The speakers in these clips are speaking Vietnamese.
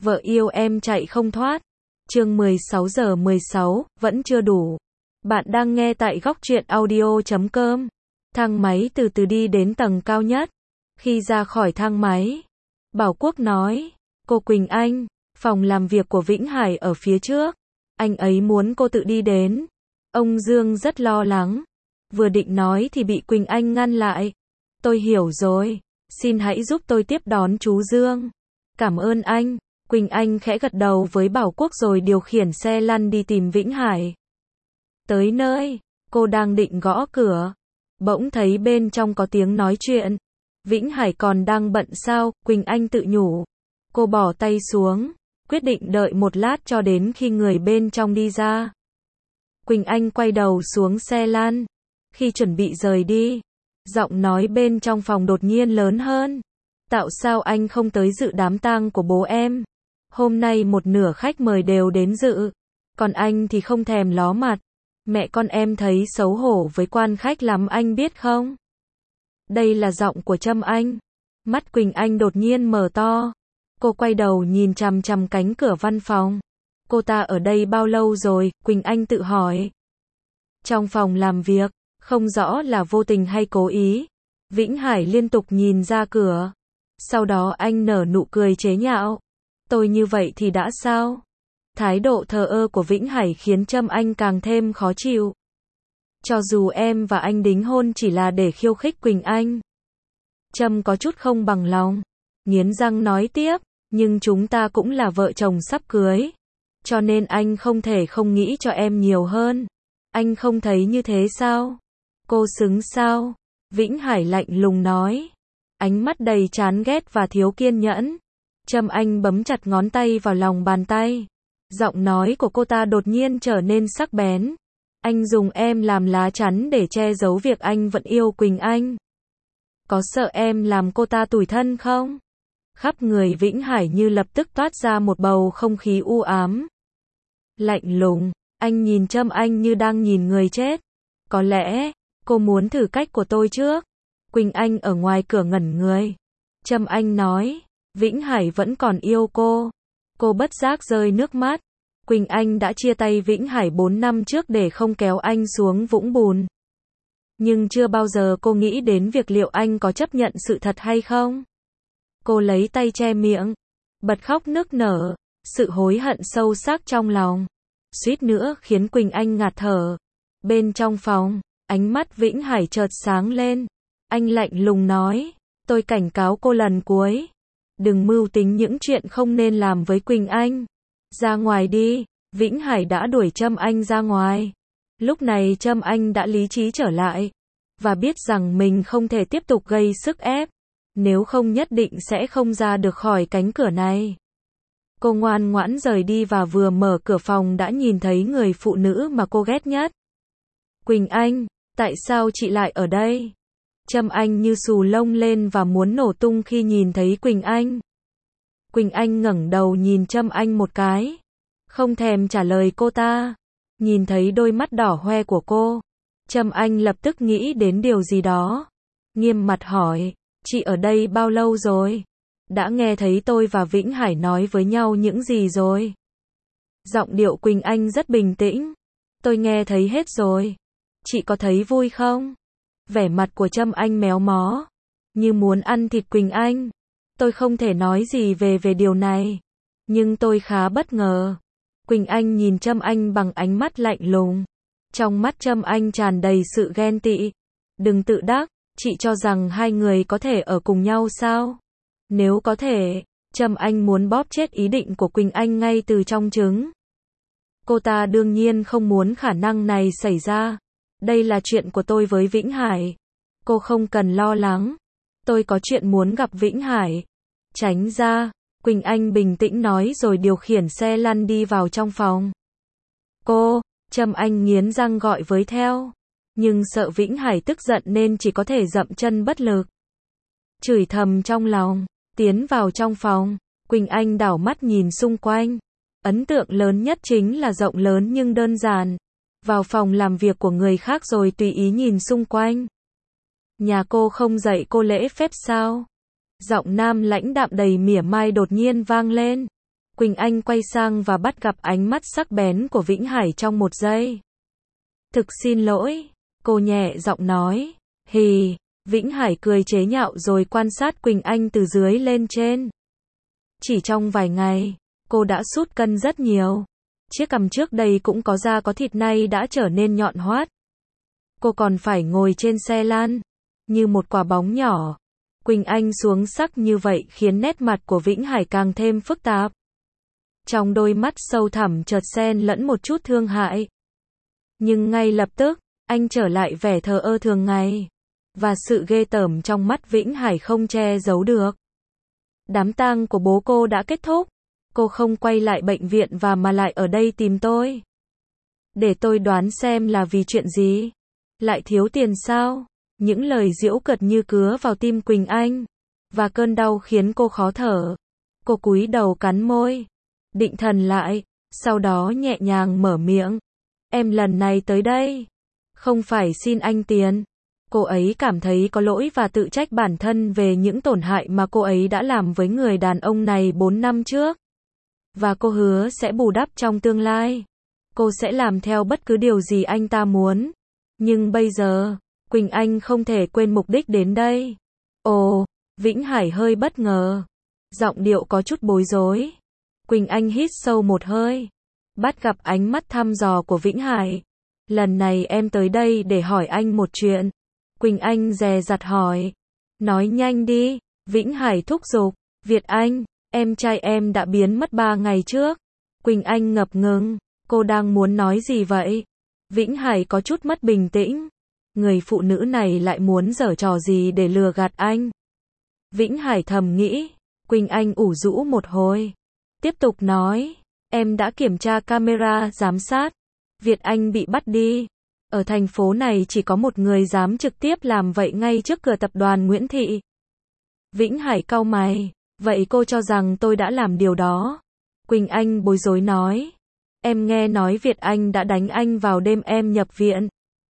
Vợ yêu em chạy không thoát. Chương 16:16, vẫn chưa đủ. Bạn đang nghe tại góc truyện audio.com. Thang máy từ từ đi đến tầng cao nhất. Khi ra khỏi thang máy, Bảo Quốc nói, cô Quỳnh Anh, phòng làm việc của Vĩnh Hải ở phía trước. Anh ấy muốn cô tự đi đến. Ông Dương rất lo lắng. Vừa định nói thì bị Quỳnh Anh ngăn lại. Tôi hiểu rồi. Xin hãy giúp tôi tiếp đón chú Dương. Cảm ơn anh. Quỳnh Anh khẽ gật đầu với Bảo Quốc rồi điều khiển xe lăn đi tìm Vĩnh Hải. Tới nơi, cô đang định gõ cửa. Bỗng thấy bên trong có tiếng nói chuyện. Vĩnh Hải còn đang bận sao? Quỳnh Anh tự nhủ. Cô bỏ tay xuống, quyết định đợi một lát cho đến khi người bên trong đi ra. Quỳnh Anh quay đầu xuống xe lăn. Khi chuẩn bị rời đi, giọng nói bên trong phòng đột nhiên lớn hơn. Tại sao anh không tới dự đám tang của bố em? Hôm nay một nửa khách mời đều đến dự, còn anh thì không thèm ló mặt. Mẹ con em thấy xấu hổ với quan khách lắm anh biết không? Đây là giọng của Trâm Anh. Mắt Quỳnh Anh đột nhiên mở to. Cô quay đầu nhìn chằm chằm cánh cửa văn phòng. Cô ta ở đây bao lâu rồi? Quỳnh Anh tự hỏi. Trong phòng làm việc, không rõ là vô tình hay cố ý. Vĩnh Hải liên tục nhìn ra cửa. Sau đó anh nở nụ cười chế nhạo. Tôi như vậy thì đã sao? Thái độ thờ ơ của Vĩnh Hải khiến Trâm Anh càng thêm khó chịu. Cho dù em và anh đính hôn chỉ là để khiêu khích Quỳnh Anh. Trâm có chút không bằng lòng. Nghiến răng nói tiếp, nhưng chúng ta cũng là vợ chồng sắp cưới. Cho nên anh không thể không nghĩ cho em nhiều hơn. Anh không thấy như thế sao? Cô xứng sao? Vĩnh Hải lạnh lùng nói. Ánh mắt đầy chán ghét và thiếu kiên nhẫn. Trâm Anh bấm chặt ngón tay vào lòng bàn tay. Giọng nói của cô ta đột nhiên trở nên sắc bén. Anh dùng em làm lá chắn để che giấu việc anh vẫn yêu Quỳnh Anh. Có sợ em làm cô ta tủi thân không? Khắp người Vĩnh Hải như lập tức toát ra một bầu không khí u ám. Lạnh lùng, anh nhìn Trâm Anh như đang nhìn người chết. Có lẽ, cô muốn thử cách của tôi trước. Quỳnh Anh ở ngoài cửa ngẩn người. Trâm Anh nói, Vĩnh Hải vẫn còn yêu cô. Cô bất giác rơi nước mắt. Quỳnh Anh đã chia tay Vĩnh Hải 4 năm trước để không kéo anh xuống vũng bùn. Nhưng chưa bao giờ cô nghĩ đến việc liệu anh có chấp nhận sự thật hay không. Cô lấy tay che miệng, bật khóc nức nở, sự hối hận sâu sắc trong lòng, suýt nữa khiến Quỳnh Anh ngạt thở. Bên trong phòng, ánh mắt Vĩnh Hải chợt sáng lên. Anh lạnh lùng nói, tôi cảnh cáo cô lần cuối. Đừng mưu tính những chuyện không nên làm với Quỳnh Anh. Ra ngoài đi. Vĩnh Hải đã đuổi Trâm Anh ra ngoài. Lúc này Trâm Anh đã lý trí trở lại. Và biết rằng mình không thể tiếp tục gây sức ép. Nếu không nhất định sẽ không ra được khỏi cánh cửa này. Cô ngoan ngoãn rời đi và vừa mở cửa phòng đã nhìn thấy người phụ nữ mà cô ghét nhất. Quỳnh Anh, tại sao chị lại ở đây? Trâm Anh như xù lông lên và muốn nổ tung khi nhìn thấy Quỳnh Anh. Quỳnh Anh ngẩng đầu nhìn Trâm Anh một cái. Không thèm trả lời cô ta. Nhìn thấy đôi mắt đỏ hoe của cô. Trâm Anh lập tức nghĩ đến điều gì đó. Nghiêm mặt hỏi, chị ở đây bao lâu rồi? Đã nghe thấy tôi và Vĩnh Hải nói với nhau những gì rồi? Giọng điệu Quỳnh Anh rất bình tĩnh. Tôi nghe thấy hết rồi. Chị có thấy vui không? Vẻ mặt của Trâm Anh méo mó. Như muốn ăn thịt Quỳnh Anh. Tôi không thể nói gì về điều này. Nhưng tôi khá bất ngờ. Quỳnh Anh nhìn Trâm Anh bằng ánh mắt lạnh lùng. Trong mắt Trâm Anh tràn đầy sự ghen tị. Đừng tự đắc, chị cho rằng hai người có thể ở cùng nhau sao? Nếu có thể, Trâm Anh muốn bóp chết ý định của Quỳnh Anh ngay từ trong trứng. Cô ta đương nhiên không muốn khả năng này xảy ra. Đây là chuyện của tôi với Vĩnh Hải. Cô không cần lo lắng. Tôi có chuyện muốn gặp Vĩnh Hải. Tránh ra, Quỳnh Anh bình tĩnh nói rồi điều khiển xe lăn đi vào trong phòng. Cô, Trâm Anh nghiến răng gọi với theo. Nhưng sợ Vĩnh Hải tức giận nên chỉ có thể dậm chân bất lực. Chửi thầm trong lòng, tiến vào trong phòng. Quỳnh Anh đảo mắt nhìn xung quanh. Ấn tượng lớn nhất chính là rộng lớn nhưng đơn giản. Vào phòng làm việc của người khác rồi tùy ý nhìn xung quanh. Nhà cô không dạy cô lễ phép sao? Giọng nam lãnh đạm đầy mỉa mai đột nhiên vang lên. Quỳnh Anh quay sang và bắt gặp ánh mắt sắc bén của Vĩnh Hải trong một giây. Thực xin lỗi, cô nhẹ giọng nói. Hì, Vĩnh Hải cười chế nhạo rồi quan sát Quỳnh Anh từ dưới lên trên. Chỉ trong vài ngày, cô đã sút cân rất nhiều. Chiếc cằm trước đây cũng có da có thịt nay đã trở nên nhọn hoắt. Cô còn phải ngồi trên xe lăn, như một quả bóng nhỏ. Quỳnh Anh xuống sắc như vậy khiến nét mặt của Vĩnh Hải càng thêm phức tạp. Trong đôi mắt sâu thẳm chợt xen lẫn một chút thương hại. Nhưng ngay lập tức, anh trở lại vẻ thờ ơ thường ngày. Và sự ghê tởm trong mắt Vĩnh Hải không che giấu được. Đám tang của bố cô đã kết thúc. Cô không quay lại bệnh viện và mà lại ở đây tìm tôi. Để tôi đoán xem là vì chuyện gì. Lại thiếu tiền sao? Những lời giễu cợt như cứa vào tim Quỳnh Anh. Và cơn đau khiến cô khó thở. Cô cúi đầu cắn môi. Định thần lại. Sau đó nhẹ nhàng mở miệng. Em lần này tới đây. Không phải xin anh tiền. Cô ấy cảm thấy có lỗi và tự trách bản thân về những tổn hại mà cô ấy đã làm với người đàn ông này 4 năm trước. Và cô hứa sẽ bù đắp trong tương lai. Cô sẽ làm theo bất cứ điều gì anh ta muốn. Nhưng bây giờ, Quỳnh Anh không thể quên mục đích đến đây. Ồ, Vĩnh Hải hơi bất ngờ. Giọng điệu có chút bối rối. Quỳnh Anh hít sâu một hơi. Bắt gặp ánh mắt thăm dò của Vĩnh Hải. Lần này em tới đây để hỏi anh một chuyện. Quỳnh Anh dè dặt hỏi. Nói nhanh đi, Vĩnh Hải thúc giục. Việt Anh, em trai em đã biến mất 3 ngày trước. Quỳnh Anh ngập ngừng. Cô đang muốn nói gì vậy? Vĩnh Hải có chút mất bình tĩnh. Người phụ nữ này lại muốn giở trò gì để lừa gạt anh? Vĩnh Hải thầm nghĩ. Quỳnh Anh ủ rũ một hồi. Tiếp tục nói. Em đã kiểm tra camera giám sát. Việt Anh bị bắt đi. Ở thành phố này chỉ có một người dám trực tiếp làm vậy ngay trước cửa tập đoàn Nguyễn Thị. Vĩnh Hải cau mày. Vậy cô cho rằng tôi đã làm điều đó? Quỳnh Anh bối rối nói. Em nghe nói Việt Anh đã đánh anh vào đêm em nhập viện.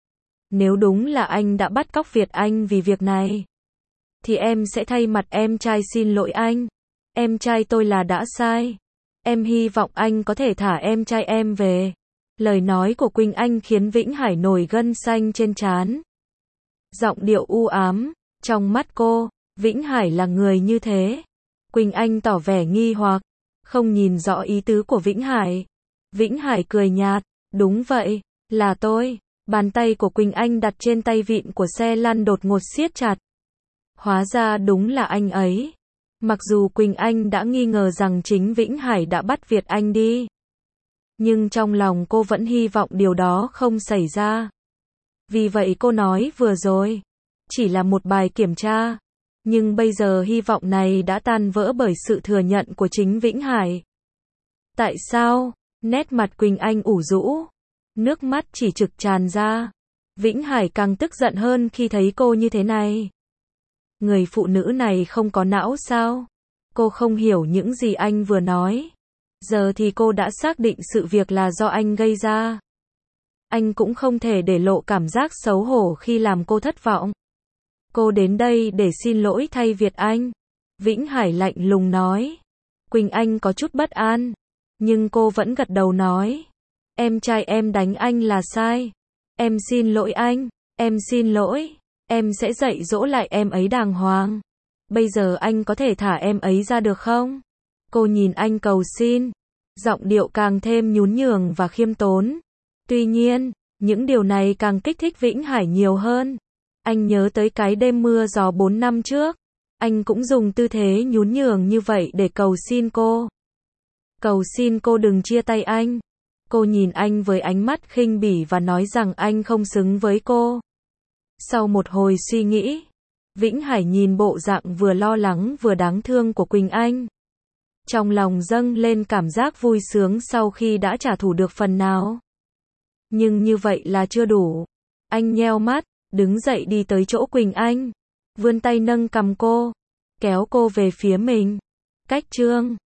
Nếu đúng là anh đã bắt cóc Việt Anh vì việc này, thì em sẽ thay mặt em trai xin lỗi anh. Em trai tôi là đã sai. Em hy vọng anh có thể thả em trai em về. Lời nói của Quỳnh Anh khiến Vĩnh Hải nổi gân xanh trên trán. Giọng điệu u ám. Trong mắt cô, Vĩnh Hải là người như thế. Quỳnh Anh tỏ vẻ nghi hoặc, không nhìn rõ ý tứ của Vĩnh Hải. Vĩnh Hải cười nhạt. Đúng vậy, là tôi. Bàn tay của Quỳnh Anh đặt trên tay vịn của xe lăn đột ngột siết chặt. Hóa ra đúng là anh ấy. Mặc dù Quỳnh Anh đã nghi ngờ rằng chính Vĩnh Hải đã bắt Việt Anh đi, nhưng trong lòng cô vẫn hy vọng điều đó không xảy ra. Vì vậy cô nói vừa rồi, chỉ là một bài kiểm tra. Nhưng bây giờ hy vọng này đã tan vỡ bởi sự thừa nhận của chính Vĩnh Hải. Tại sao? Nét mặt Quỳnh Anh ủ rũ. Nước mắt chỉ trực tràn ra. Vĩnh Hải càng tức giận hơn khi thấy cô như thế này. Người phụ nữ này không có não sao? Cô không hiểu những gì anh vừa nói. Giờ thì cô đã xác định sự việc là do anh gây ra. Anh cũng không thể để lộ cảm giác xấu hổ khi làm cô thất vọng. Cô đến đây để xin lỗi thay Việt Anh. Vĩnh Hải lạnh lùng nói. Quỳnh Anh có chút bất an, nhưng cô vẫn gật đầu nói. Em trai em đánh anh là sai. Em xin lỗi anh. Em xin lỗi. Em sẽ dạy dỗ lại em ấy đàng hoàng. Bây giờ anh có thể thả em ấy ra được không? Cô nhìn anh cầu xin. Giọng điệu càng thêm nhún nhường và khiêm tốn. Tuy nhiên, những điều này càng kích thích Vĩnh Hải nhiều hơn. Anh nhớ tới cái đêm mưa gió 4 năm trước. Anh cũng dùng tư thế nhún nhường như vậy để cầu xin cô. Cầu xin cô đừng chia tay anh. Cô nhìn anh với ánh mắt khinh bỉ và nói rằng anh không xứng với cô. Sau một hồi suy nghĩ, Vĩnh Hải nhìn bộ dạng vừa lo lắng vừa đáng thương của Quỳnh Anh. Trong lòng dâng lên cảm giác vui sướng sau khi đã trả thù được phần nào. Nhưng như vậy là chưa đủ. Anh nheo mắt, đứng dậy đi tới chỗ Quỳnh Anh, vươn tay nâng cằm cô, kéo cô về phía mình. Cách chương